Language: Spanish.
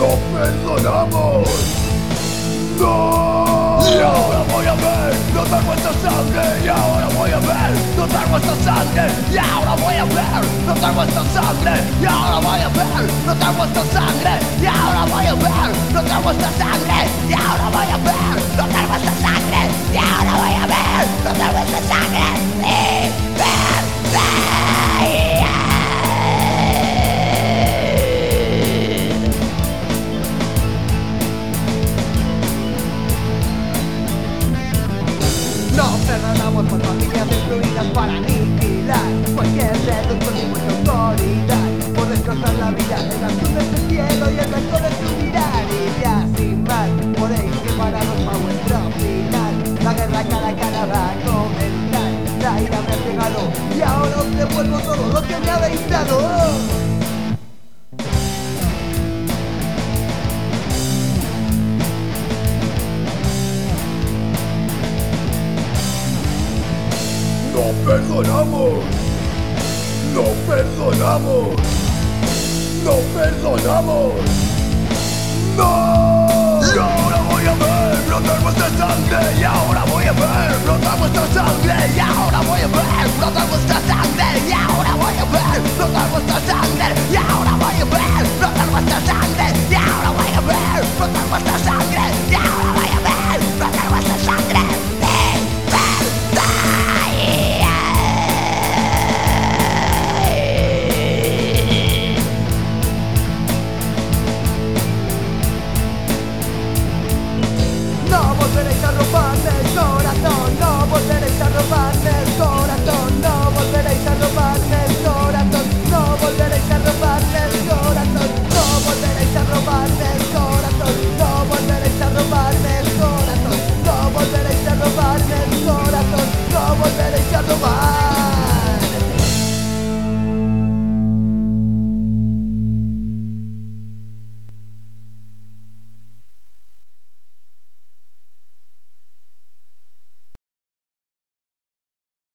No perdonamos. No. Y ahora voy a ver notar vuestra sangre. Y ahora voy a ver notar vuestra sangre. Y ahora voy a ver notar vuestra sangre. Y ahora voy a ver notar vuestra sangre. Y ahora voy a ver notar vuestra sangre. Y ahora voy a ver notar vuestra sangre. Y ahora voy a ver notar vuestra sangre. No perdonamos por familias destruidas para aniquilar cualquier reducción de vuestra autoridad, por destrozar la vida, el azul de este cielo y el blanco de tu mirar. Y ya sin más, podéis prepararos para vuestro final. La guerra cara a cara va a comenzar. La ira me ha cegado y ahora os devuelvo todo lo que me habéis dado. No perdonamos. No perdonamos. No perdonamos. No. Y ahora voy a ver brotar vuestra sangre. Y ahora voy a ver brotar vuestra sangre. Y ahora voy a ver brotar vuestra sangre. Y ahora voy a ver brotar vuestra sangre. Y ahora voy a ver